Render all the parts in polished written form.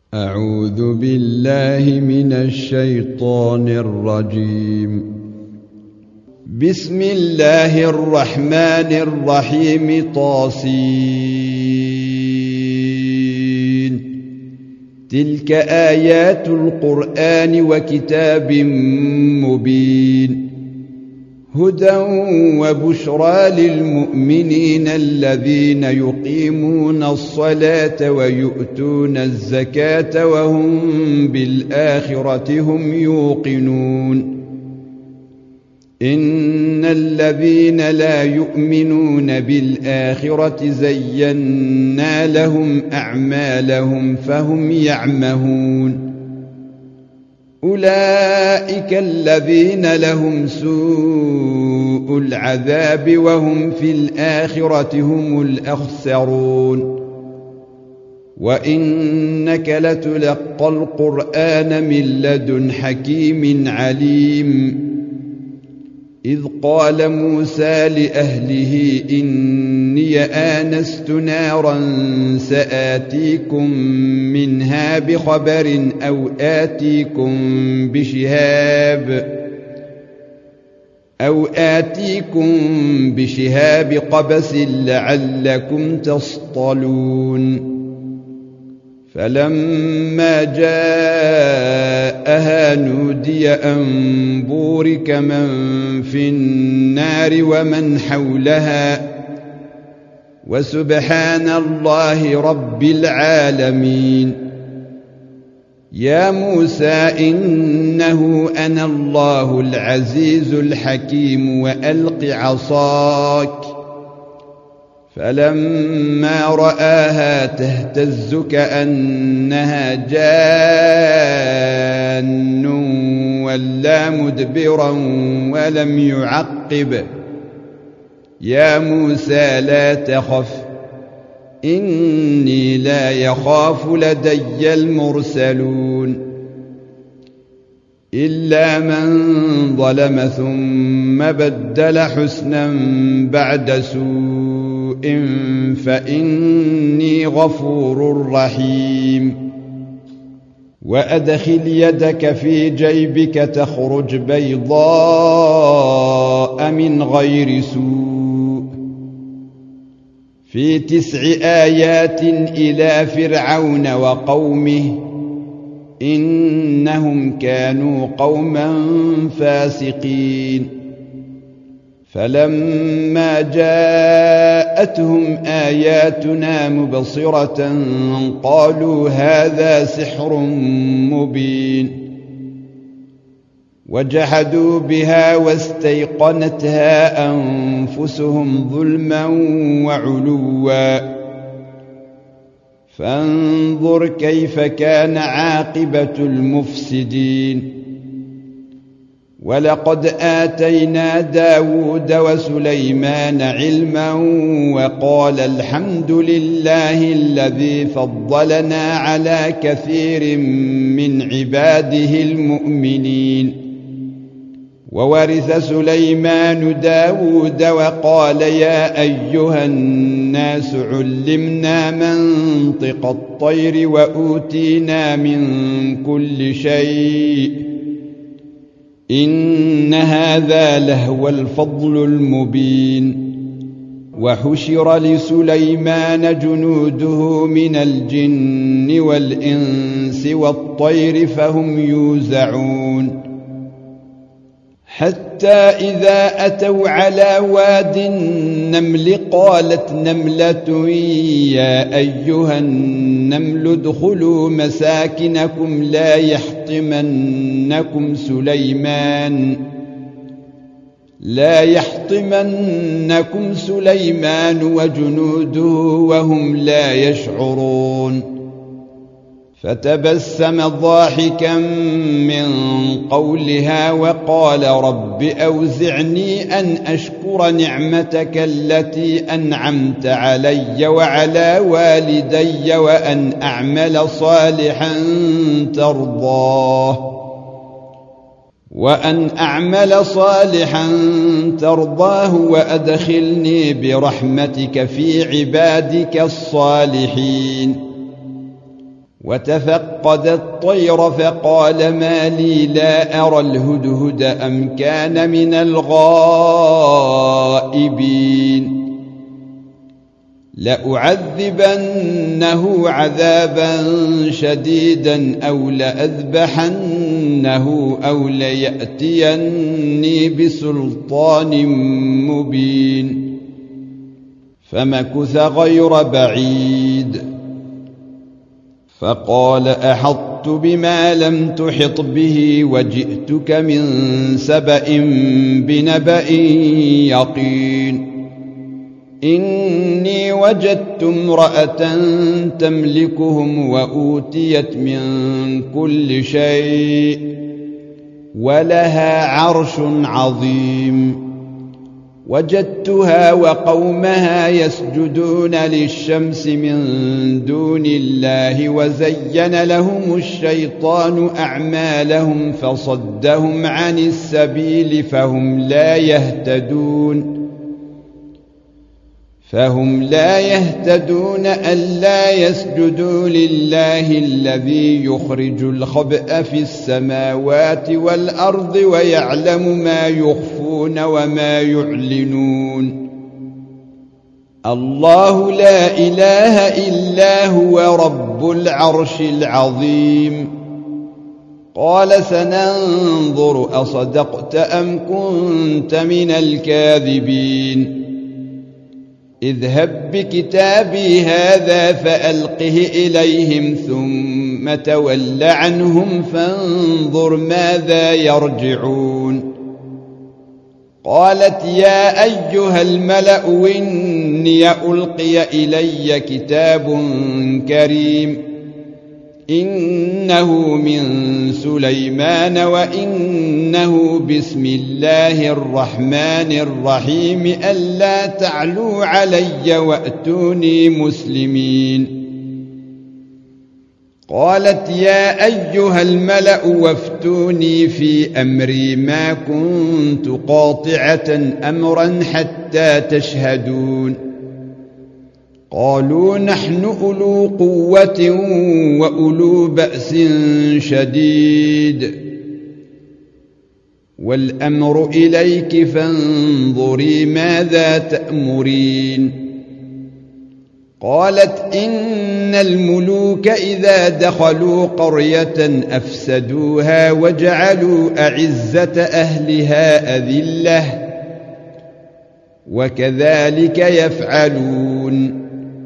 أعوذ بالله من الشيطان الرجيم. بسم الله الرحمن الرحيم. طاسين. تلك آيات القرآن وكتاب مبين، هدى وبشرى للمؤمنين الذين يقيمون الصلاة ويؤتون الزكاة وهم بالآخرة هم يوقنون. إن الذين لا يؤمنون بالآخرة زينا لهم أعمالهم فهم يعمهون. أولئك الذين لهم سوء العذاب وهم في الآخرة هم الأخسرون. وإنك لتلقى القرآن من لدن حكيم عليم. إذ قال موسى لأهله إني آنست نارا سآتيكم منها بخبر أو آتيكم بشهاب قبس لعلكم تصطلون. فلما جاءها نودي أن بورك من في النار ومن حولها وسبحان الله رب العالمين. يا موسى إنه أنا الله العزيز الحكيم وألق عصاك. فلما رآها تهتز كأنها جان ولا مدبرا ولم يعقب. يا موسى لا تخف إني لا يخاف لدي المرسلون. إلا من ظلم ثم بدل حسنا بعد سوء فإني غفور رحيم. وأدخل يدك في جيبك تخرج بيضاء من غير سوء في 9 آيات إلى فرعون وقومه إنهم كانوا قوما فاسقين. فلما جاءتهم آياتنا مبصرة قالوا هذا سحر مبين. وجحدوا بها واستيقنتها أنفسهم ظلما وعلوا. فانظر كيف كان عاقبة المفسدين. ولقد آتينا داود وسليمان علما وقال الحمد لله الذي فضلنا على كثير من عباده المؤمنين. وورث سليمان داود وقال يا أيها الناس علمنا منطق الطير وأوتينا من كل شيء إن هذا لهو الفضل المبين. وحشر لسليمان جنوده من الجن والإنس والطير فهم يوزعون. حتى إذا أتوا على واد النمل قالت نملة يا أيها النمل ادخلوا مساكنكم لا يحطمنكم سليمان وجنوده وهم لا يشعرون. فتبسم ضاحكا من قولها وقال رب أوزعني أن أشكر نعمتك التي أنعمت علي وعلى والدي وأن أعمل صالحا ترضاه وأدخلني برحمتك في عبادك الصالحين. وتفقد الطير فقال ما لي لا أرى الهدهد أم كان من الغائبين لأعذبنه عذابا شديدا أو لأذبحنه أو ليأتيني بسلطان مبين فمكث غير بعيد فقال أحطت بما لم تحط به وجئتك من سبأ بنبأ يقين إني وجدت امرأة تملكهم وأوتيت من كل شيء ولها عرش عظيم وجدتها وقومها يسجدون للشمس من دون الله وزين لهم الشيطان أعمالهم فصدهم عن السبيل فهم لا يهتدون ألا يسجدوا لله الذي يخرج الخبأ في السماوات والأرض ويعلم ما يخفون وما يعلنون الله لا إله إلا هو رب العرش العظيم قال سننظر أصدقت أم كنت من الكاذبين اذهب بكتابي هذا فألقه إليهم ثم تول عنهم فانظر ماذا يرجعون قالت يا أيها الملأ إني ألقي إلي كتاب كريم إنه من سليمان وإنه بسم الله الرحمن الرحيم ألا تعلوا علي وأتوني مسلمين قالت يا أيها الملأ وافتوني في أمري ما كنت قاطعة أمرا حتى تشهدون قالوا نحن أولو قوة وأولو بأس شديد والأمر إليك فانظري ماذا تأمرين قالت إن الملوك إذا دخلوا قرية أفسدوها وجعلوا أعزة أهلها أذلة وكذلك يفعلون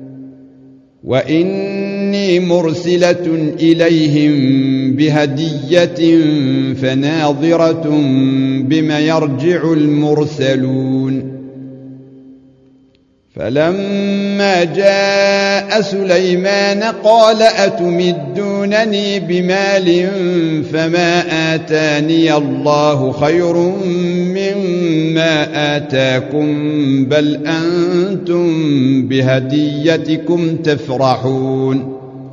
وإني مرسلة إليهم بهدية فناظرة بما يرجع المرسلون فلما جاء سليمان قال أتمدونني بمال فما آتاني الله خير مما آتاكم بل أنتم بهديتكم تفرحون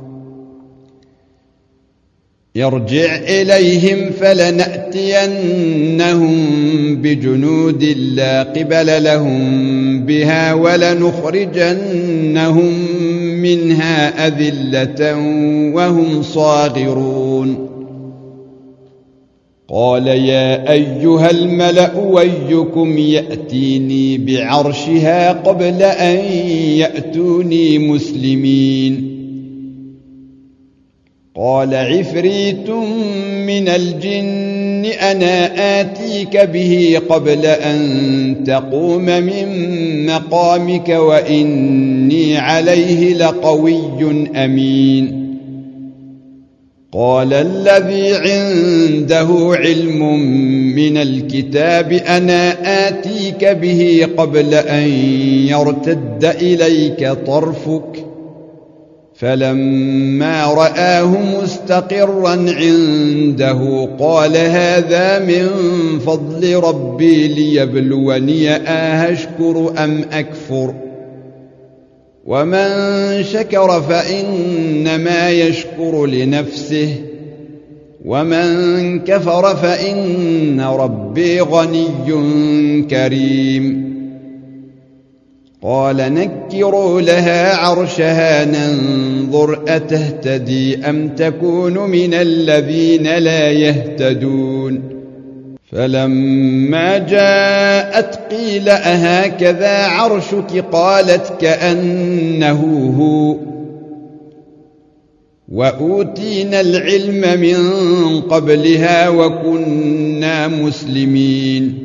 ارجع إليهم فلنأتينهم بجنود لا قبل لهم بها ولنخرجنهم منها أذلة وهم صاغرون قال يا أيها الملأ ويكم يأتيني بعرشها قبل أن يأتوني مسلمين قال عفريت من الجن أنا آتيك به قبل أن تقوم من مقامك وإني عليه لقوي أمين قال الذي عنده علم من الكتاب أنا آتيك به قبل أن يرتد إليك طرفك فلما رآه مستقرا عنده قال هذا من فضل ربي ليبلوني أشكر أم أكفر ومن شكر فإنما يشكر لنفسه ومن كفر فإن ربي غني كريم قال نكروا لها عرشها ننظر أتهتدي أم تكون من الذين لا يهتدون فلما جاءت قيل أهكذا عرشك قالت كأنه هو وأوتينا العلم من قبلها وكنا مسلمين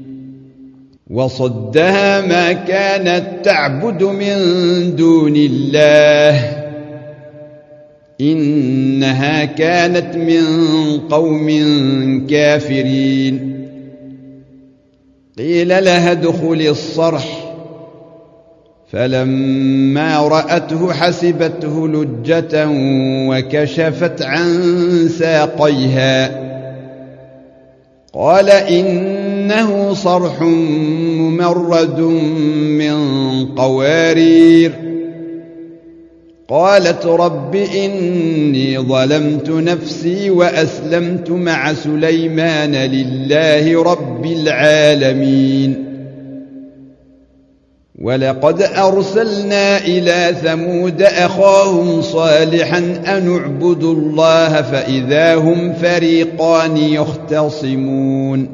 وصدها ما كانت تعبد من دون الله إنها كانت من قوم كافرين قيل لها ادخل الصرح فلما رأته حسبته لجة وكشفت عن ساقيها قال إنه صرح ممرد من قوارير قالت رب إني ظلمت نفسي وأسلمت مع سليمان لله رب العالمين ولقد أرسلنا إلى ثمود أخاهم صالحا أن اعبدوا الله فإذا هم فريقان يختصمون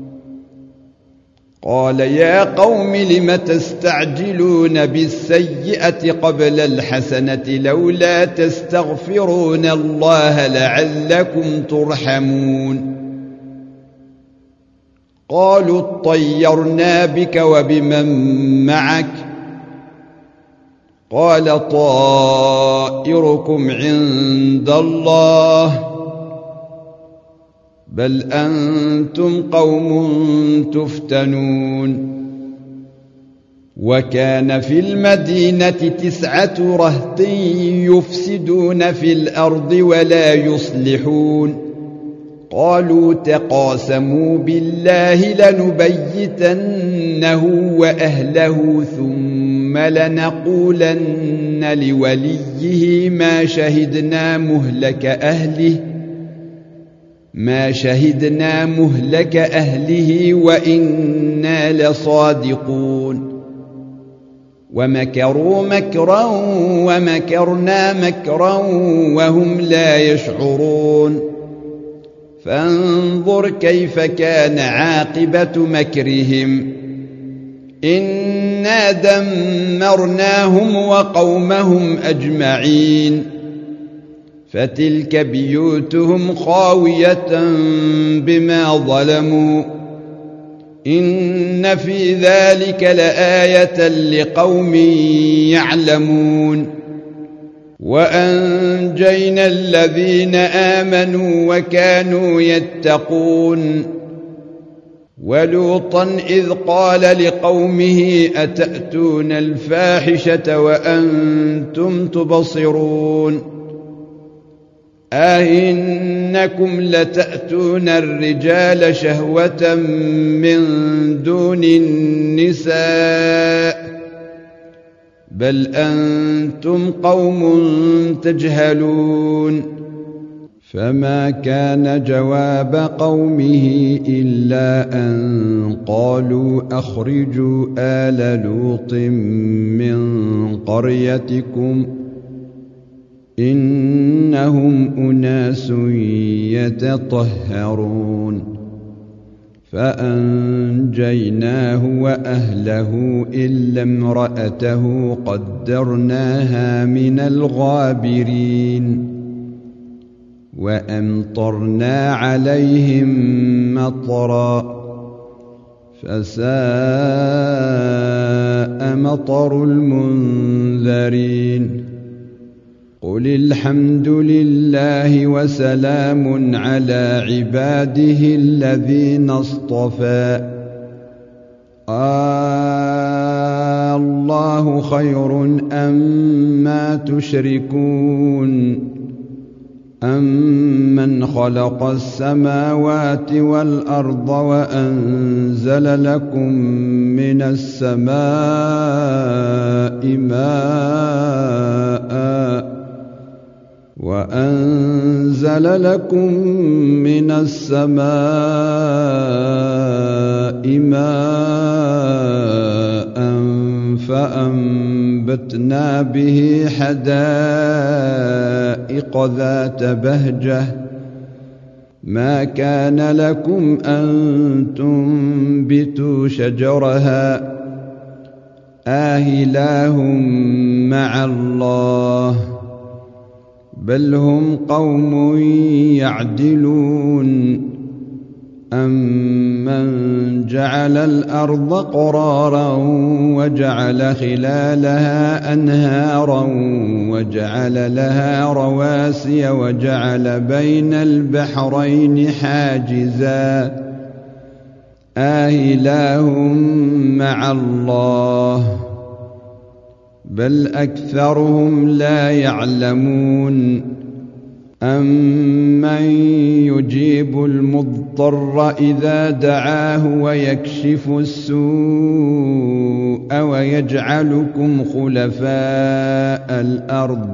قال يا قوم لم تستعجلون بالسيئة قبل الحسنة لولا تستغفرون الله لعلكم ترحمون قالوا اطيرنا بك وبمن معك قال طائركم عند الله بل أنتم قوم تفتنون وكان في المدينة 9 رهط يفسدون في الأرض ولا يصلحون قالوا تقاسموا بالله لنبيتنه وأهله ثم لنقولن لوليه ما شهدنا مهلك أهله وإنا لصادقون ومكروا مكرا ومكرنا مكرا وهم لا يشعرون فانظر كيف كان عاقبة مكرهم إنا دمرناهم وقومهم أجمعين فتلك بيوتهم خاوية بما ظلموا إن في ذلك لآية لقوم يعلمون وأنجينا الذين آمنوا وكانوا يتقون ولوطا إذ قال لقومه أتأتون الفاحشة وأنتم تبصرون أئنكم لتأتون الرجال شهوة من دون النساء بل أنتم قوم تجهلون فما كان جواب قومه إلا أن قالوا أخرجوا آل لوط من قريتكم إنهم أناس يتطهرون فأنجيناه وأهله إلا امرأته قدرناها من الغابرين وأمطرنا عليهم مطرا فساء مطر المنذرين قل الحمد لله وسلام على عباده الذين اصطفى الله خير أما تشركون أمن خلق السماوات والأرض وأنزل لكم من السماء ماء فأنبتنا به حدائق ذات بهجة ما كان لكم أن تنبتوا شجرها آله مع الله بل هم قوم يعدلون أمن جعل الأرض قرارا وجعل خلالها أنهارا وجعل لها رواسي وجعل بين البحرين حاجزا آله مع الله بل أكثرهم لا يعلمون أمن يجيب المضطر إذا دعاه ويكشف السوء ويجعلكم خلفاء الأرض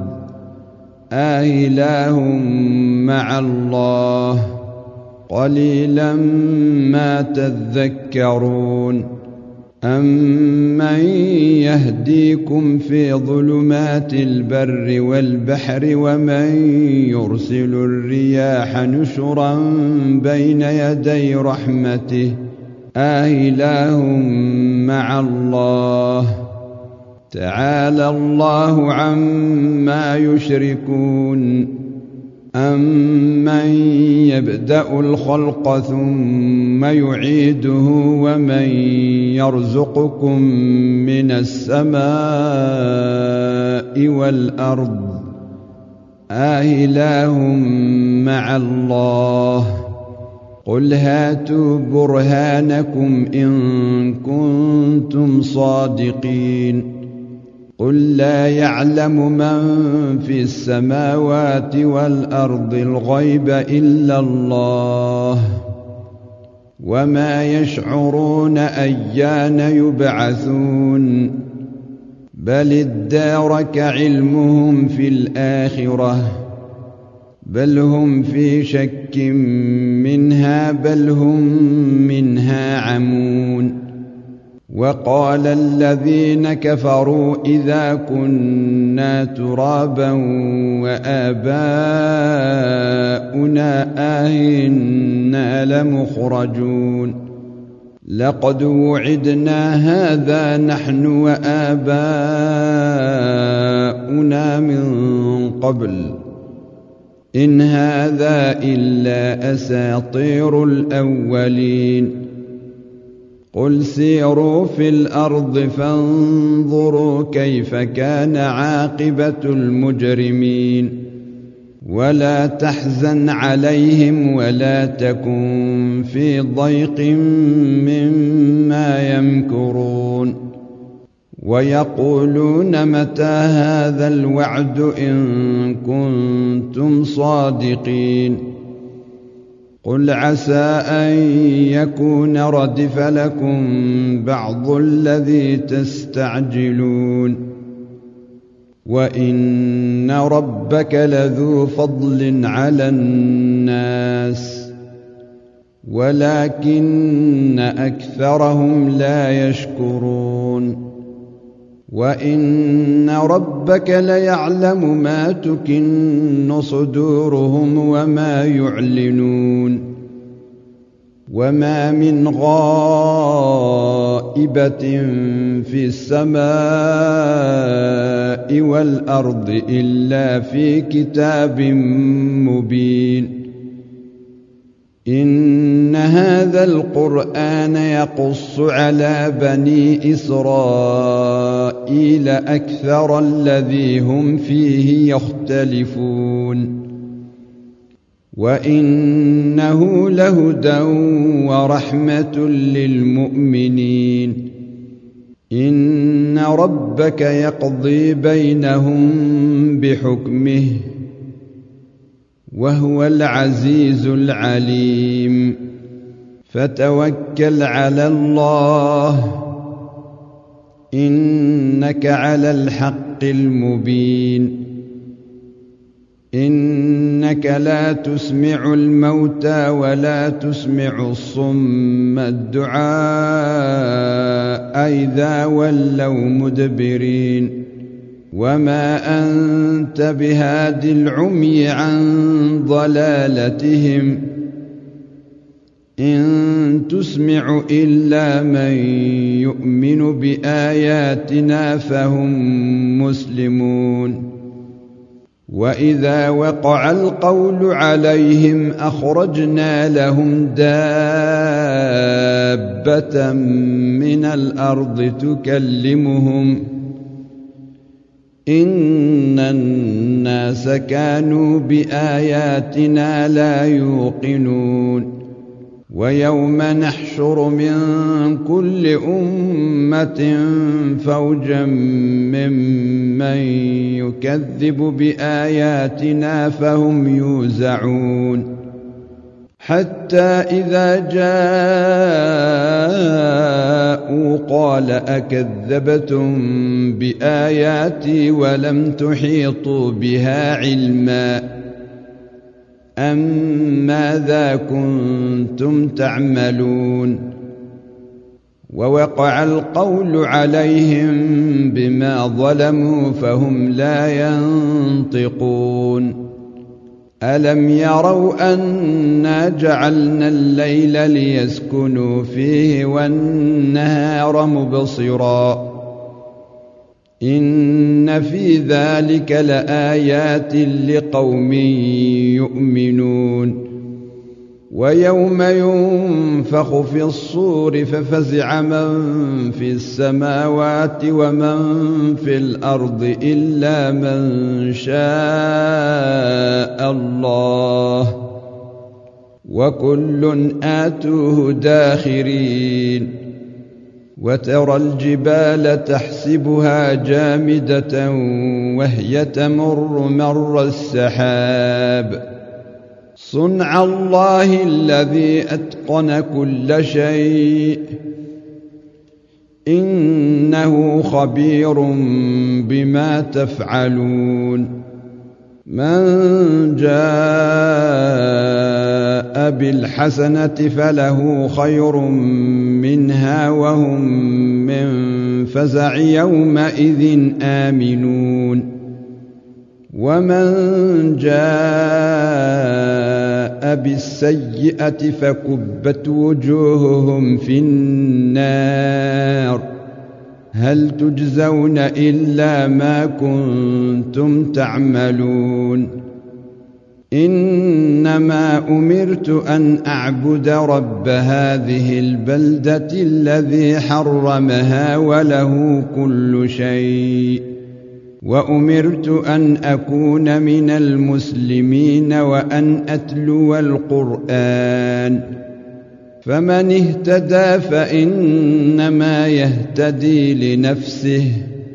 آله مع الله قليلا ما تذكرون أمن يهديكم في ظلمات البر والبحر ومن يرسل الرياح نشرا بين يدي رحمته آله مع الله تعالى الله عما يشركون أمن يبدأ الخلق ثم يعيده ومن يرزقكم من السماء والأرض آله مع الله قل هاتوا برهانكم إن كنتم صادقين قل لا يعلم من في السماوات والأرض الغيب إلا الله وما يشعرون أيان يبعثون بل ادارك علمهم في الآخرة بل هم في شك منها بل هم منها عمون وقال الذين كفروا إذا كنا ترابا وآباؤنا آئنا لمخرجون لقد وعدنا هذا نحن وآباؤنا من قبل إن هذا إلا أساطير الأولين قل سيروا في الأرض فانظروا كيف كان عاقبة المجرمين ولا تحزن عليهم ولا تكن في ضيق مما يمكرون ويقولون متى هذا الوعد إن كنتم صادقين قل عسى أن يكون ردف لكم بعض الذي تستعجلون وإن ربك لذو فضل على الناس ولكن أكثرهم لا يشكرون وإن ربك ليعلم ما تكن صدورهم وما يعلنون وما من غائبة في السماء والأرض إلا في كتاب مبين إن هذا القرآن يقص على بني إسرائيل أكثر الذي هم فيه يختلفون وإنه لهدى ورحمة للمؤمنين إن ربك يقضي بينهم بحكمه وهو العزيز العليم فتوكل على الله إن إنك على الحق المبين إنك لا تسمع الموتى ولا تسمع الصم الدعاء إذا ولوا مدبرين وما أنت بهاد العمي عن ضلالتهم إن تسمع إلا من يؤمن بآياتنا فهم مسلمون وإذا وقع القول عليهم أخرجنا لهم دابة من الأرض تكلمهم إن الناس كانوا بآياتنا لا يوقنون ويوم نحشر من كل أمة فوجا ممن يكذب بآياتنا فهم يوزعون حتى إذا جاءوا قال أكذبتم بآياتي ولم تحيطوا بها علما أم ماذا كنتم تعملون ووقع القول عليهم بما ظلموا فهم لا ينطقون ألم يروا أنا جعلنا الليل ليسكنوا فيه والنهار مبصرا إن في ذلك لآيات لقوم يؤمنون ويوم ينفخ في الصور ففزع من في السماوات ومن في الأرض إلا من شاء الله وكل آتوه داخرين وترى الجبال تحسبها جامدة وهي تمر مر السحاب صنع الله الذي أتقن كل شيء إنه خبير بما تفعلون من جاء بالحسنة فله خير منها وهم من فزع يومئذ آمنون ومن جاء بالسيئة فكبت وجوههم في النار هل تجزون إلا ما كنتم تعملون إنما أمرت أن أعبد رب هذه البلدة الذي حرمها وله كل شيء وأمرت أن أكون من المسلمين وأن أتلو القرآن فمن اهتدى فإنما يهتدي لنفسه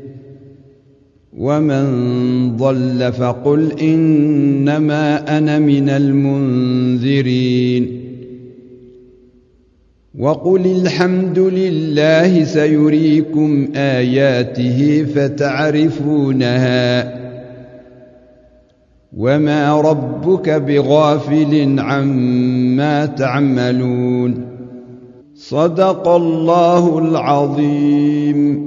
ومن ضل فقل إنما أنا من المنذرين وقل الحمد لله سيريكم آياته فتعرفونها وما ربك بغافل عما تعملون صدق الله العظيم.